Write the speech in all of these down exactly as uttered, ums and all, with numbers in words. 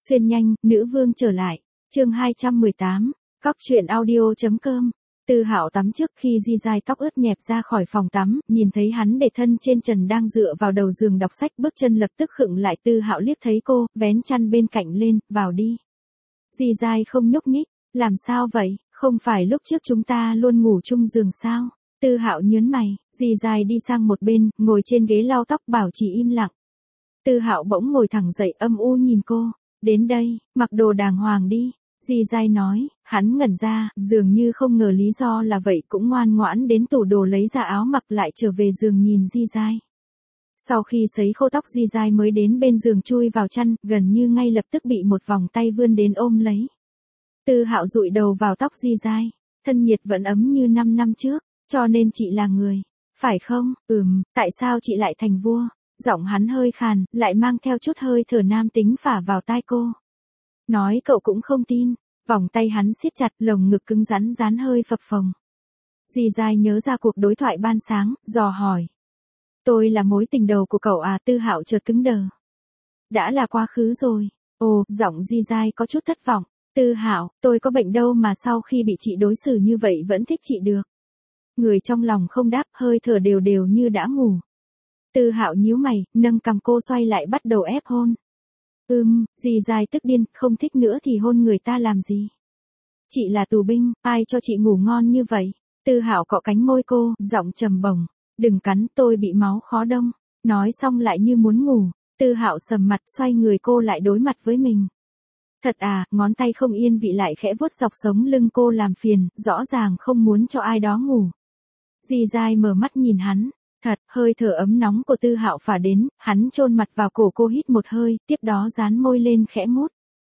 Xuyên nhanh, nữ vương trở lại. Chương hai trăm mười tám. Cóc truyện audio.com. Tư Hạo tắm trước, khi Di Giai tóc ướt nhẹp ra khỏi phòng tắm, nhìn thấy hắn để thân trên trần đang dựa vào đầu giường đọc sách, bước chân lập tức khựng lại. Tư Hạo liếc thấy cô, vén chăn bên cạnh lên, vào đi. Di Giai không nhúc nhích. Làm sao vậy, không phải lúc trước chúng ta luôn ngủ chung giường sao? Tư Hạo nhớn mày. Di Giai đi sang một bên, ngồi trên ghế lau tóc, bảo chỉ im lặng. Tư Hạo bỗng ngồi thẳng dậy, âm u nhìn cô. Đến đây, mặc đồ đàng hoàng đi. Di Giai nói. Hắn ngẩn ra, dường như không ngờ lý do là vậy, cũng ngoan ngoãn đến tủ đồ lấy ra áo mặc lại, trở về giường nhìn Di Giai. Sau khi sấy khô tóc, Di Giai mới đến bên giường chui vào chăn, gần như ngay lập tức bị một vòng tay vươn đến ôm lấy. Tư Hạo dụi đầu vào tóc Di Giai, thân nhiệt vẫn ấm như năm năm trước, cho nên chị là người, phải không? Ừm, tại sao chị lại thành vua? Giọng hắn hơi khàn, lại mang theo chút hơi thở nam tính phả vào tai cô. Nói cậu cũng không tin. Vòng tay hắn siết chặt, lồng ngực cứng rắn rán hơi phập phồng. Di Giai nhớ ra cuộc đối thoại ban sáng, dò hỏi. Tôi là mối tình đầu của cậu à? Tư Hạo chợt cứng đờ. Đã là quá khứ rồi. Ồ, giọng Di Giai có chút thất vọng. Tư Hạo, tôi có bệnh đâu mà sau khi bị chị đối xử như vậy vẫn thích chị được. Người trong lòng không đáp, hơi thở đều đều như đã ngủ. Tư Hạo nhíu mày, nâng cằm cô xoay lại, bắt đầu ép hôn. Ừm, Di Giai tức điên, không thích nữa thì hôn người ta làm gì? Chị là tù binh, ai cho chị ngủ ngon như vậy? Tư Hạo cọ cánh môi cô, giọng trầm bổng. Đừng cắn, tôi bị máu khó đông. Nói xong lại như muốn ngủ. Tư Hạo sầm mặt, xoay người cô lại đối mặt với mình. Thật à? Ngón tay không yên vị lại khẽ vuốt dọc sống lưng cô làm phiền, rõ ràng không muốn cho ai đó ngủ. Di Giai mở mắt nhìn hắn. Thật, hơi thở ấm nóng của Tư Hạo phả đến, hắn chôn mặt vào cổ cô, hít một hơi, tiếp đó dán môi lên khẽ mút.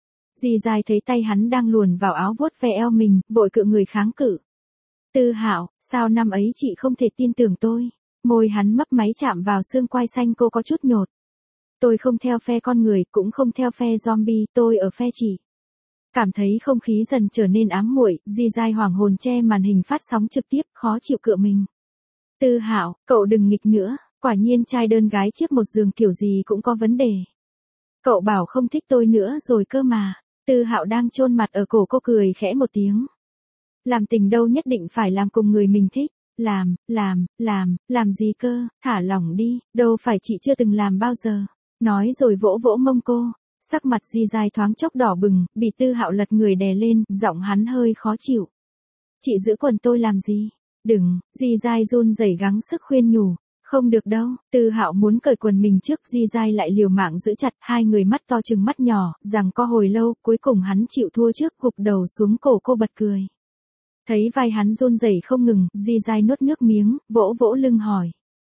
Di Giai thấy tay hắn đang luồn vào áo vuốt ve eo mình, vội cự người kháng cự. Tư Hạo, sao năm ấy chị không thể tin tưởng tôi? Môi hắn mấp máy chạm vào xương quai xanh cô, có chút nhột. Tôi không theo phe con người, cũng không theo phe zombie, tôi ở phe chị. Cảm thấy không khí dần trở nên ám muội, Di Giai hoảng hồn che màn hình phát sóng trực tiếp, khó chịu cựa mình. Tư Hạo, cậu đừng nghịch nữa, quả nhiên trai đơn gái chiếc một giường kiểu gì cũng có vấn đề. Cậu bảo không thích tôi nữa rồi cơ mà. Tư Hạo đang chôn mặt ở cổ cô, cười khẽ một tiếng. Làm tình đâu nhất định phải làm cùng người mình thích. Làm, làm, làm, làm gì cơ, thả lỏng đi, đâu phải chị chưa từng làm bao giờ. Nói rồi vỗ vỗ mông cô. Sắc mặt Di Giai thoáng chốc đỏ bừng, bị Tư Hạo lật người đè lên, giọng hắn hơi khó chịu. Chị giữ quần tôi làm gì? Đừng, Di Giai run rẩy gắng sức khuyên nhủ. Không được đâu. Tư Hạo muốn cởi quần mình trước, Di Giai lại liều mạng giữ chặt, hai người mắt to chừng mắt nhỏ, rằng co hồi lâu, cuối cùng hắn chịu thua trước, gục đầu xuống cổ cô bật cười. Thấy vai hắn run rẩy không ngừng, Di Giai nuốt nước miếng, vỗ vỗ lưng hỏi.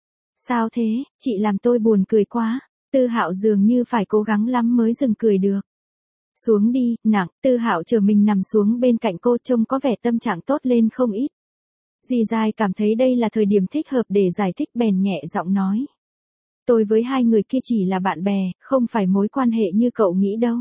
Sao thế, chị làm tôi buồn cười quá. Tư Hạo dường như phải cố gắng lắm mới dừng cười được. Xuống đi, nặng. Tư Hạo chờ mình nằm xuống bên cạnh cô, trông có vẻ tâm trạng tốt lên không ít. Di Giai cảm thấy đây là thời điểm thích hợp để giải thích, bèn nhẹ giọng nói. Tôi với hai người kia chỉ là bạn bè, không phải mối quan hệ như cậu nghĩ đâu.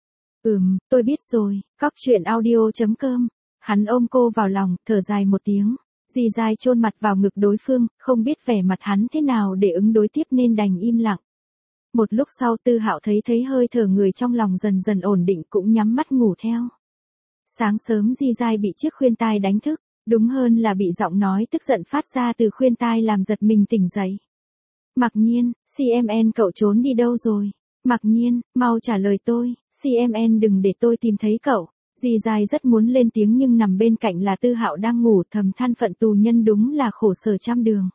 Ừm, tôi biết rồi. Cóc truyện audio.com. Hắn ôm cô vào lòng, thở dài một tiếng. Di Giai chôn mặt vào ngực đối phương, không biết vẻ mặt hắn thế nào để ứng đối tiếp nên đành im lặng. Một lúc sau, Tư Hạo thấy thấy hơi thở người trong lòng dần dần ổn định, cũng nhắm mắt ngủ theo. Sáng sớm Di Giai bị chiếc khuyên tai đánh thức. Đúng hơn là bị giọng nói tức giận phát ra từ khuyên tai làm giật mình tỉnh dậy. Mặc Nhiên, xê em en cậu trốn đi đâu rồi? Mặc Nhiên, mau trả lời tôi, xê em en đừng để tôi tìm thấy cậu. Di Giai rất muốn lên tiếng nhưng nằm bên cạnh là Tư Hạo đang ngủ, thầm than phận tù nhân đúng là khổ sở trăm đường.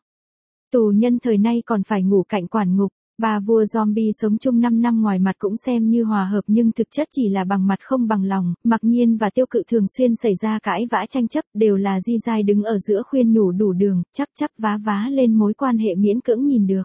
Tù nhân thời nay còn phải ngủ cạnh quản ngục. Ba vua zombie sống chung năm năm ngoài mặt cũng xem như hòa hợp nhưng thực chất chỉ là bằng mặt không bằng lòng. Mặc Nhiên và Tiêu Cự thường xuyên xảy ra cãi vã tranh chấp, đều là Di Giai đứng ở giữa khuyên nhủ đủ đường, chắp chắp vá vá lên mối quan hệ miễn cưỡng nhìn được.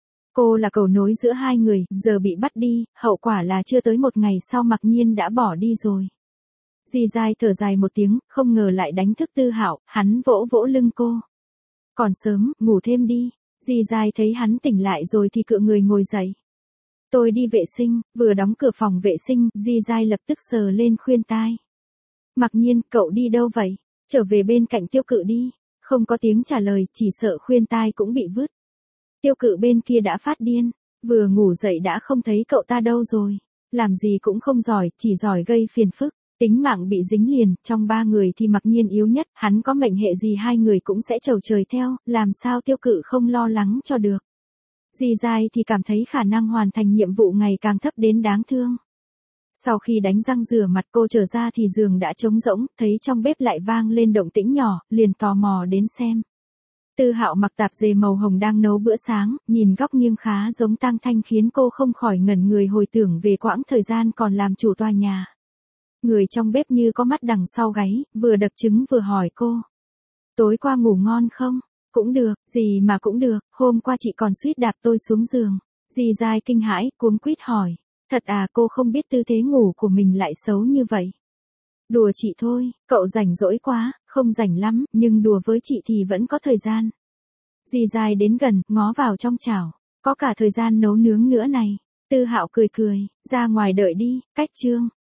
Cô là cầu nối giữa hai người, giờ bị bắt đi, hậu quả là chưa tới một ngày sau Mặc Nhiên đã bỏ đi rồi. Di Giai thở dài một tiếng, không ngờ lại đánh thức Tư Hạo, hắn vỗ vỗ lưng cô. Còn sớm, ngủ thêm đi. Di Giai thấy hắn tỉnh lại rồi thì cựa người ngồi dậy. Tôi đi vệ sinh. Vừa đóng cửa phòng vệ sinh, Di Giai lập tức sờ lên khuyên tai. Mặc Nhiên, cậu đi đâu vậy? Trở về bên cạnh Tiêu Cự đi. Không có tiếng trả lời, chỉ sợ khuyên tai cũng bị vứt. Tiêu Cự bên kia đã phát điên. Vừa ngủ dậy đã không thấy cậu ta đâu rồi. Làm gì cũng không giỏi, chỉ giỏi gây phiền phức. Tính mạng bị dính liền, trong ba người thì Mặc Nhiên yếu nhất, hắn có mệnh hệ gì hai người cũng sẽ chầu trời theo, làm sao Tiêu Cự không lo lắng cho được. Di Giai thì cảm thấy khả năng hoàn thành nhiệm vụ ngày càng thấp đến đáng thương. Sau khi đánh răng rửa mặt cô trở ra thì giường đã trống rỗng, thấy trong bếp lại vang lên động tĩnh nhỏ, liền tò mò đến xem. Tư Hạo mặc tạp dề màu hồng đang nấu bữa sáng, nhìn góc nghiêng khá giống Tang Thanh khiến cô không khỏi ngẩn người hồi tưởng về quãng thời gian còn làm chủ tòa nhà. Người trong bếp như có mắt đằng sau gáy, vừa đập trứng vừa hỏi cô. Tối qua ngủ ngon không? Cũng được, gì mà cũng được, hôm qua chị còn suýt đạp tôi xuống giường. Di Giai kinh hãi, cuống quýt hỏi. Thật à, cô không biết tư thế ngủ của mình lại xấu như vậy. Đùa chị thôi, cậu rảnh rỗi quá, không rảnh lắm, nhưng đùa với chị thì vẫn có thời gian. Di Giai đến gần, ngó vào trong chảo, có cả thời gian nấu nướng nữa này. Tư Hạo cười cười, ra ngoài đợi đi, cách trương.